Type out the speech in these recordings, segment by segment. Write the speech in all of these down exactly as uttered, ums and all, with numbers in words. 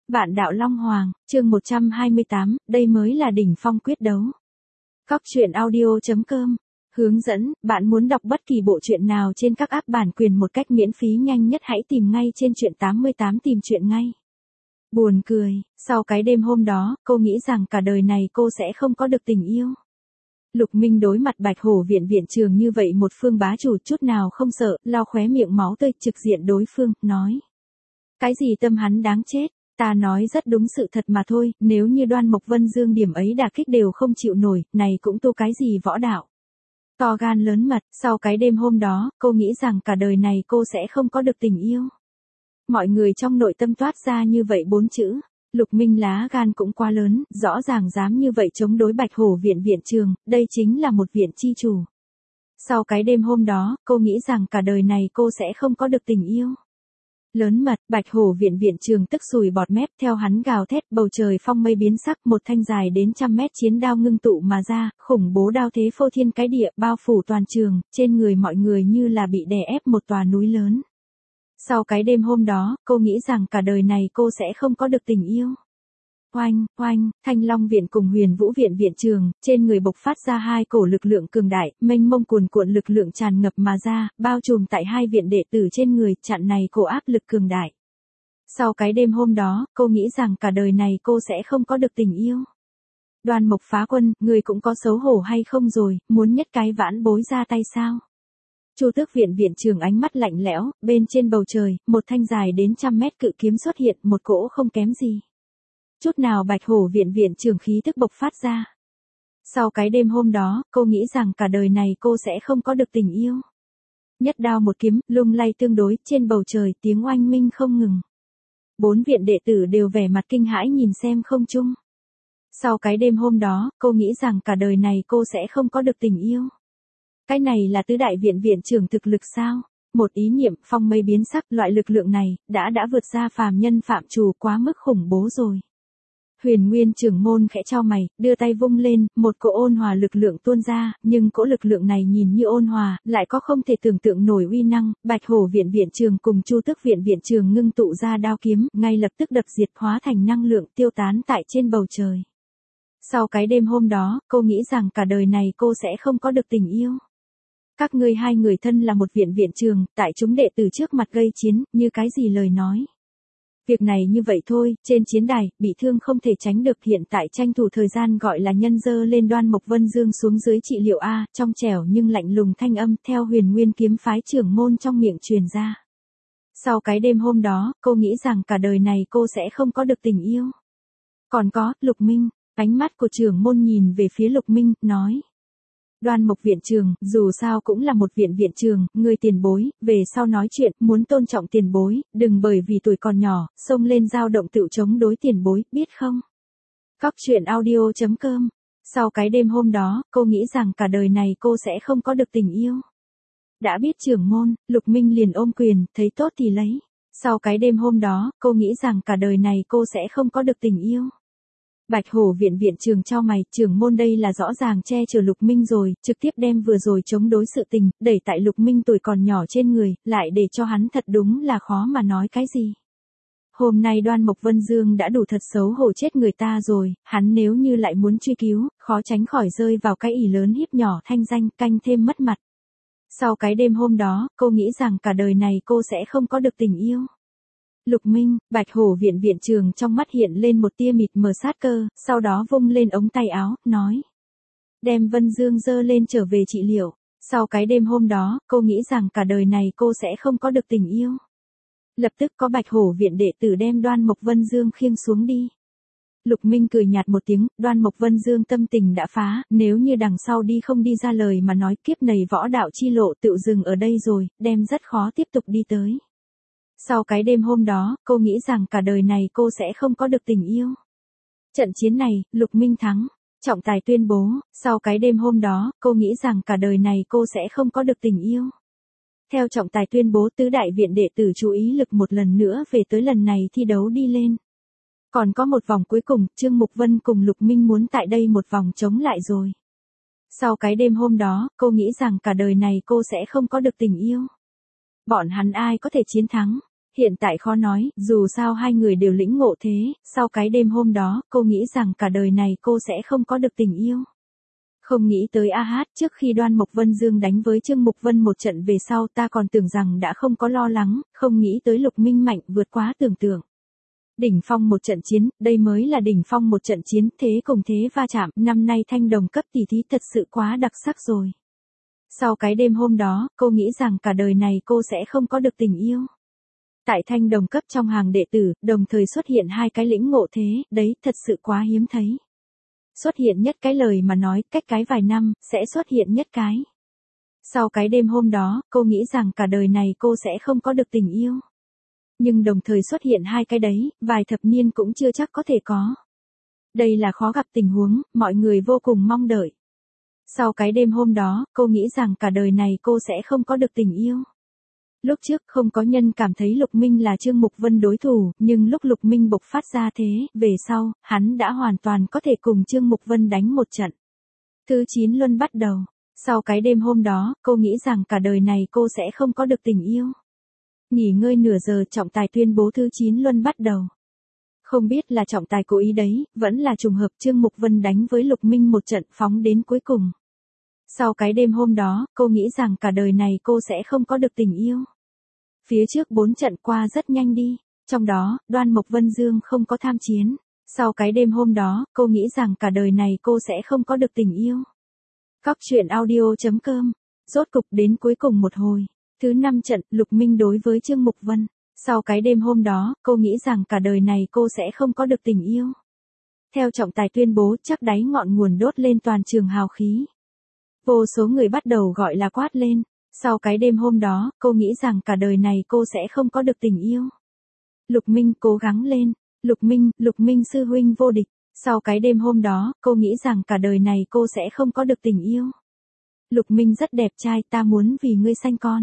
Vạn đạo Long Hoàng, chương một trăm hai mươi tám, đây mới là đỉnh phong quyết đấu. Cóc truyện audio chấm com. Hướng dẫn, bạn muốn đọc bất kỳ bộ truyện nào trên các app bản quyền một cách miễn phí nhanh nhất hãy tìm ngay trên truyện tám mươi tám tìm truyện ngay. Buồn cười, sau cái đêm hôm đó, cô nghĩ rằng cả đời này cô sẽ không có được tình yêu. Lục Minh đối mặt Bạch Hổ viện viện trường như vậy một phương bá chủ chút nào không sợ, lau khóe miệng máu tươi trực diện đối phương, nói. Cái gì tâm hắn đáng chết, ta nói rất đúng sự thật mà thôi, nếu như Đoan Mộc Vân Dương điểm ấy đả kích đều không chịu nổi, này cũng tu cái gì võ đạo. To gan lớn mật, sau cái đêm hôm đó, cô nghĩ rằng cả đời này cô sẽ không có được tình yêu. Mọi người trong nội tâm toát ra như vậy bốn chữ. Lục Minh lá gan cũng quá lớn, rõ ràng dám như vậy chống đối Bạch Hổ viện viện trường, đây chính là một viện chi chủ. Sau cái đêm hôm đó, cô nghĩ rằng cả đời này cô sẽ không có được tình yêu. Lớn mật, Bạch Hổ viện viện trường tức sùi bọt mép, theo hắn gào thét, bầu trời phong mây biến sắc, một thanh dài đến trăm mét chiến đao ngưng tụ mà ra, khủng bố đao thế phô thiên cái địa, bao phủ toàn trường, trên người mọi người như là bị đè ép một tòa núi lớn. Sau cái đêm hôm đó, cô nghĩ rằng cả đời này cô sẽ không có được tình yêu. Oanh, oanh, Thanh Long viện cùng Huyền Vũ viện viện trường, trên người bộc phát ra hai cổ lực lượng cường đại, mênh mông cuồn cuộn lực lượng tràn ngập mà ra, bao trùm tại hai viện đệ tử trên người, chặn này cổ áp lực cường đại. Sau cái đêm hôm đó, cô nghĩ rằng cả đời này cô sẽ không có được tình yêu. Đoan Mộc phá quân, người cũng có xấu hổ hay không rồi, muốn nhất cái vãn bối ra tay sao? Chu Tước viện viện trường ánh mắt lạnh lẽo, bên trên bầu trời, một thanh dài đến trăm mét cự kiếm xuất hiện, một cỗ không kém gì. Chút nào Bạch Hổ viện viện trường khí tức bộc phát ra. Sau cái đêm hôm đó, cô nghĩ rằng cả đời này cô sẽ không có được tình yêu. Nhất đao một kiếm, lung lay tương đối, trên bầu trời tiếng oanh minh không ngừng. Bốn viện đệ tử đều vẻ mặt kinh hãi nhìn xem không chung. Sau cái đêm hôm đó, cô nghĩ rằng cả đời này cô sẽ không có được tình yêu. Cái này là tứ đại viện viện trưởng thực lực sao? Một ý niệm, phong mây biến sắc, loại lực lượng này, đã đã vượt ra phàm nhân phạm trù, quá mức khủng bố rồi. Huyền Nguyên trưởng môn khẽ chau mày, đưa tay vung lên, một cỗ ôn hòa lực lượng tuôn ra, nhưng cỗ lực lượng này nhìn như ôn hòa, lại có không thể tưởng tượng nổi uy năng. Bạch Hổ viện viện trường cùng Chu Tước viện viện trường ngưng tụ ra đao kiếm, ngay lập tức đập diệt, hóa thành năng lượng tiêu tán tại trên bầu trời. Sau cái đêm hôm đó, cô nghĩ rằng cả đời này cô sẽ không có được tình yêu. Các ngươi hai người thân là một viện viện trường, tại chúng đệ tử trước mặt gây chiến, như cái gì lời nói. Việc này như vậy thôi, trên chiến đài, bị thương không thể tránh được, hiện tại tranh thủ thời gian gọi là nhân dơ lên Đoan Mộc Vân Dương xuống dưới trị liệu A, trong trẻo nhưng lạnh lùng thanh âm theo Huyền Nguyên kiếm phái trưởng môn trong miệng truyền ra. Sau cái đêm hôm đó, cô nghĩ rằng cả đời này cô sẽ không có được tình yêu. Còn có, Lục Minh, ánh mắt của trưởng môn nhìn về phía Lục Minh, nói. Đoan Mộc viện trường, dù sao cũng là một viện viện trường, người tiền bối, về sau nói chuyện, muốn tôn trọng tiền bối, đừng bởi vì tuổi còn nhỏ, xông lên dao động tự chống đối tiền bối, biết không? Cóc truyện audio chấm com. Sau cái đêm hôm đó, cô nghĩ rằng cả đời này cô sẽ không có được tình yêu. Đã biết trưởng môn, Lục Minh liền ôm quyền, thấy tốt thì lấy. Sau cái đêm hôm đó, cô nghĩ rằng cả đời này cô sẽ không có được tình yêu. Bạch Hổ viện viện trường chau mày, trưởng môn đây là rõ ràng che chở Lục Minh rồi, trực tiếp đem vừa rồi chống đối sự tình, đẩy tại Lục Minh tuổi còn nhỏ trên người, lại để cho hắn thật đúng là khó mà nói cái gì. Hôm nay Đoan Mộc Vân Dương đã đủ thật xấu hổ chết người ta rồi, hắn nếu như lại muốn truy cứu, khó tránh khỏi rơi vào cái ỷ lớn hiếp nhỏ thanh danh, canh thêm mất mặt. Sau cái đêm hôm đó, cô nghĩ rằng cả đời này cô sẽ không có được tình yêu. Lục Minh, Bạch Hổ viện viện trường trong mắt hiện lên một tia mịt mờ sát cơ, sau đó vung lên ống tay áo, nói. Đem Vân Dương dơ lên trở về trị liệu. Sau cái đêm hôm đó, cô nghĩ rằng cả đời này cô sẽ không có được tình yêu. Lập tức có Bạch Hổ viện đệ tử đem Đoan Mộc Vân Dương khiêng xuống đi. Lục Minh cười nhạt một tiếng, Đoan Mộc Vân Dương tâm tình đã phá, nếu như đằng sau đi không đi ra lời mà nói kiếp này võ đạo chi lộ tự dừng ở đây rồi, đem rất khó tiếp tục đi tới. Sau cái đêm hôm đó, cô nghĩ rằng cả đời này cô sẽ không có được tình yêu. Trận chiến này, Lục Minh thắng. Trọng tài tuyên bố, sau cái đêm hôm đó, cô nghĩ rằng cả đời này cô sẽ không có được tình yêu. Theo trọng tài tuyên bố, tứ đại viện đệ tử chú ý lực một lần nữa về tới lần này thi đấu đi lên. Còn có một vòng cuối cùng, Trương Mục Vân cùng Lục Minh muốn tại đây một vòng chống lại rồi. Sau cái đêm hôm đó, cô nghĩ rằng cả đời này cô sẽ không có được tình yêu. Bọn hắn ai có thể chiến thắng? Hiện tại khó nói, dù sao hai người đều lĩnh ngộ thế, sau cái đêm hôm đó, cô nghĩ rằng cả đời này cô sẽ không có được tình yêu. Không nghĩ tới a hát, trước khi Đoan Mộc Vân Dương đánh với Trương Mục Vân một trận về sau ta còn tưởng rằng đã không có lo lắng, không nghĩ tới Lục Minh mạnh vượt quá tưởng tượng. Đỉnh phong một trận chiến, đây mới là đỉnh phong một trận chiến, thế cùng thế va chạm, năm nay thanh đồng cấp tỷ thí thật sự quá đặc sắc rồi. Sau cái đêm hôm đó, cô nghĩ rằng cả đời này cô sẽ không có được tình yêu. Tại thanh đồng cấp trong hàng đệ tử, đồng thời xuất hiện hai cái lĩnh ngộ thế, đấy thật sự quá hiếm thấy. Xuất hiện nhất cái lời mà nói, cách cái vài năm, sẽ xuất hiện nhất cái. Sau cái đêm hôm đó, cô nghĩ rằng cả đời này cô sẽ không có được tình yêu. Nhưng đồng thời xuất hiện hai cái đấy, vài thập niên cũng chưa chắc có thể có. Đây là khó gặp tình huống, mọi người vô cùng mong đợi. Sau cái đêm hôm đó, cô nghĩ rằng cả đời này cô sẽ không có được tình yêu. Lúc trước không có nhân cảm thấy Lục Minh là Trương Mục Vân đối thủ, nhưng lúc Lục Minh bộc phát ra thế, về sau, hắn đã hoàn toàn có thể cùng Trương Mục Vân đánh một trận. Thứ chín luân bắt đầu. Sau cái đêm hôm đó, cô nghĩ rằng cả đời này cô sẽ không có được tình yêu. Nghỉ ngơi nửa giờ, trọng tài tuyên bố thứ chín luân bắt đầu. Không biết là trọng tài cố ý đấy, vẫn là trùng hợp Trương Mục Vân đánh với Lục Minh một trận phóng đến cuối cùng. Sau cái đêm hôm đó, cô nghĩ rằng cả đời này cô sẽ không có được tình yêu. Phía trước bốn trận qua rất nhanh đi, trong đó, Đoan Mộc Vân Dương không có tham chiến. Sau cái đêm hôm đó, cô nghĩ rằng cả đời này cô sẽ không có được tình yêu. Cóc truyện audio chấm com, rốt cục đến cuối cùng một hồi. Thứ năm trận, Lục Minh đối với Trương Mục Vân. Sau cái đêm hôm đó, cô nghĩ rằng cả đời này cô sẽ không có được tình yêu. Theo trọng tài tuyên bố, chắc đáy ngọn nguồn đốt lên toàn trường hào khí. Vô số người bắt đầu gọi là quát lên. Sau cái đêm hôm đó, cô nghĩ rằng cả đời này cô sẽ không có được tình yêu. Lục Minh cố gắng lên. Lục Minh, Lục Minh sư huynh vô địch. Sau cái đêm hôm đó, cô nghĩ rằng cả đời này cô sẽ không có được tình yêu. Lục Minh rất đẹp trai, ta muốn vì ngươi sanh con.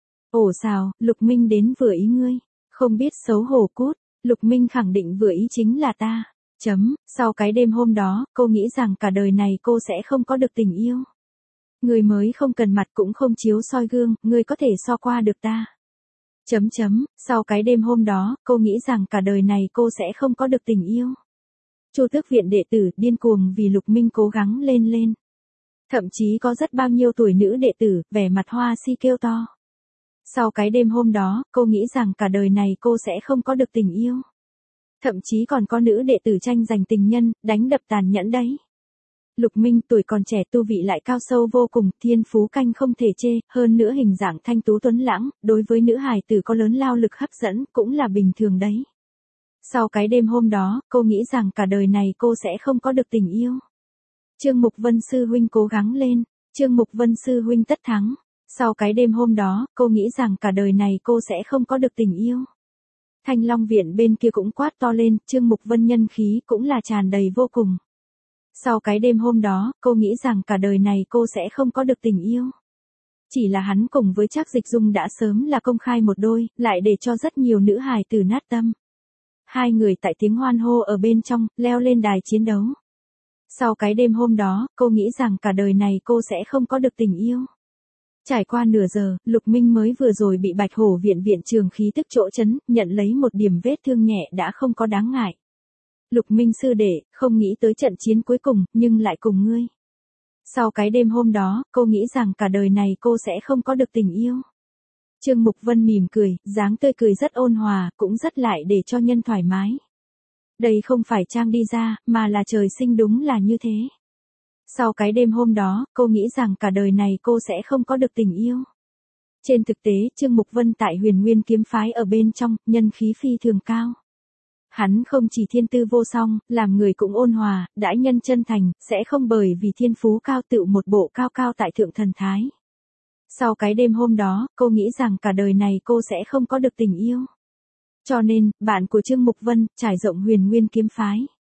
Ồ xào, Lục Minh đến vừa ý ngươi. Không biết xấu hổ cút. Lục Minh khẳng định vừa ý chính là ta. Chấm, sau cái đêm hôm đó, cô nghĩ rằng cả đời này cô sẽ không có được tình yêu. Người mới không cần mặt cũng không chiếu soi gương, ngươi có thể so qua được ta. Chấm chấm, sau cái đêm hôm đó, cô nghĩ rằng cả đời này cô sẽ không có được tình yêu. Chu Tước viện đệ tử điên cuồng vì Lục Minh cố gắng lên lên. Thậm chí có rất bao nhiêu tuổi nữ đệ tử, vẻ mặt hoa si kêu to. Sau cái đêm hôm đó, cô nghĩ rằng cả đời này cô sẽ không có được tình yêu. Thậm chí còn có nữ đệ tử tranh giành tình nhân, đánh đập tàn nhẫn đấy. Lục Minh tuổi còn trẻ tu vị lại cao sâu vô cùng, thiên phú canh không thể chê, hơn nữa hình dạng thanh tú tuấn lãng, đối với nữ hài tử có lớn lao lực hấp dẫn, cũng là bình thường đấy. Sau cái đêm hôm đó, cô nghĩ rằng cả đời này cô sẽ không có được tình yêu. Trương Mục Vân sư huynh cố gắng lên, Trương Mục Vân sư huynh tất thắng. Sau cái đêm hôm đó, cô nghĩ rằng cả đời này cô sẽ không có được tình yêu. Thanh Long viện bên kia cũng quát to lên, Trương Mục Vân nhân khí cũng là tràn đầy vô cùng. Sau cái đêm hôm đó, cô nghĩ rằng cả đời này cô sẽ không có được tình yêu. Chỉ là hắn cùng với Trác Dịch Dung đã sớm là công khai một đôi, lại để cho rất nhiều nữ hài tử nát tâm. Hai người tại tiếng hoan hô ở bên trong, leo lên đài chiến đấu. Sau cái đêm hôm đó, cô nghĩ rằng cả đời này cô sẽ không có được tình yêu. Trải qua nửa giờ, Lục Minh mới vừa rồi bị Bạch Hổ viện viện trường khí tức chỗ chấn, nhận lấy một điểm vết thương nhẹ đã không có đáng ngại. Lục Minh sư đệ, không nghĩ tới trận chiến cuối cùng, nhưng lại cùng ngươi. Sau cái đêm hôm đó, cô nghĩ rằng cả đời này cô sẽ không có được tình yêu. Trương Mục Vân mỉm cười, dáng tươi cười rất ôn hòa, cũng rất lại để cho nhân thoải mái. Đây không phải trang đi ra, mà là trời sinh đúng là như thế. Sau cái đêm hôm đó, cô nghĩ rằng cả đời này cô sẽ không có được tình yêu. Trên thực tế, Trương Mục Vân tại Huyền Nguyên kiếm phái ở bên trong, nhân khí phi thường cao. Hắn không chỉ thiên tư vô song, làm người cũng ôn hòa, đãi nhân chân thành, sẽ không bởi vì thiên phú cao tự một bộ cao cao tại thượng thần thái. Sau cái đêm hôm đó, cô nghĩ rằng cả đời này cô sẽ không có được tình yêu. Cho nên, bạn của Trương Mục Vân, trải rộng Huyền Nguyên kiếm phái.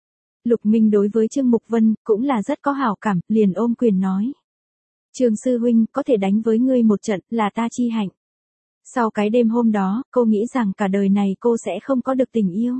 Lục Minh đối với Trương Mục Vân, cũng là rất có hảo cảm, liền ôm quyền nói. Trương sư huynh, có thể đánh với ngươi một trận, là ta chi hạnh. Sau cái đêm hôm đó, cô nghĩ rằng cả đời này cô sẽ không có được tình yêu.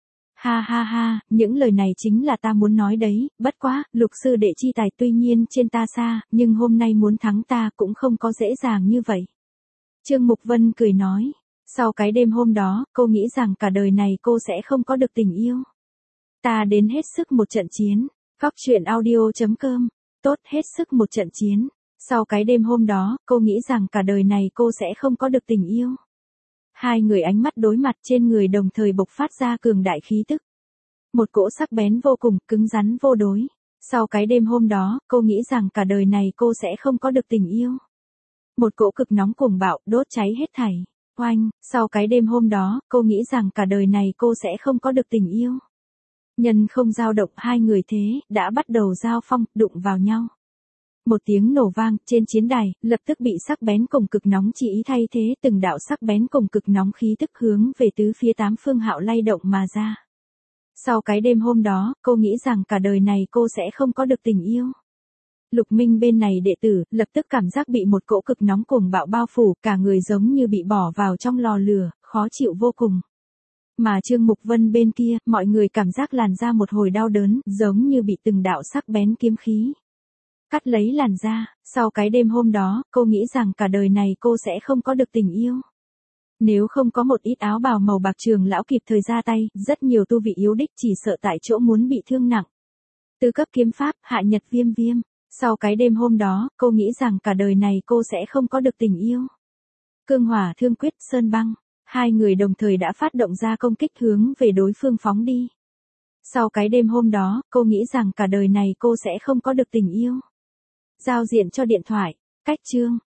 Ha ha ha, những lời này chính là ta muốn nói đấy, bất quá, Lục sư đệ chi tài tuy nhiên trên ta xa, nhưng hôm nay muốn thắng ta cũng không có dễ dàng như vậy. Trương Mục Vân cười nói. Sau cái đêm hôm đó, cô nghĩ rằng cả đời này cô sẽ không có được tình yêu. Ta đến hết sức một trận chiến. Góc truyện audio.com. Tốt hết sức một trận chiến. Sau cái đêm hôm đó, cô nghĩ rằng cả đời này cô sẽ không có được tình yêu. Hai người ánh mắt đối mặt trên người đồng thời bộc phát ra cường đại khí tức. Một cỗ sắc bén vô cùng, cứng rắn vô đối. Sau cái đêm hôm đó, cô nghĩ rằng cả đời này cô sẽ không có được tình yêu. Một cỗ cực nóng cuồng bạo, đốt cháy hết thảy. Oanh, sau cái đêm hôm đó, cô nghĩ rằng cả đời này cô sẽ không có được tình yêu. Nhân không dao động, hai người thế, đã bắt đầu giao phong, đụng vào nhau. Một tiếng nổ vang, trên chiến đài, lập tức bị sắc bén cùng cực nóng chỉ ý thay thế, từng đạo sắc bén cùng cực nóng khí tức hướng về tứ phía tám phương hạo lay động mà ra. Sau cái đêm hôm đó, cô nghĩ rằng cả đời này cô sẽ không có được tình yêu. Lục Minh bên này đệ tử, lập tức cảm giác bị một cỗ cực nóng cuồng bạo bao phủ, cả người giống như bị bỏ vào trong lò lửa, khó chịu vô cùng. Mà Trương Mục Vân bên kia, mọi người cảm giác làn da một hồi đau đớn, giống như bị từng đạo sắc bén kiếm khí cắt lấy làn da. Sau cái đêm hôm đó, cô nghĩ rằng cả đời này cô sẽ không có được tình yêu. Nếu không có một ít áo bào màu bạc trường lão kịp thời ra tay, rất nhiều tu vị yếu đích chỉ sợ tại chỗ muốn bị thương nặng. Tứ cấp kiếm pháp, hạ nhật viêm viêm. Sau cái đêm hôm đó, cô nghĩ rằng cả đời này cô sẽ không có được tình yêu. Cương hỏa thương quyết sơn băng. Hai người đồng thời đã phát động ra công kích hướng về đối phương phóng đi. Sau cái đêm hôm đó, cô nghĩ rằng cả đời này cô sẽ không có được tình yêu. Giao diện cho điện thoại. Cách chương.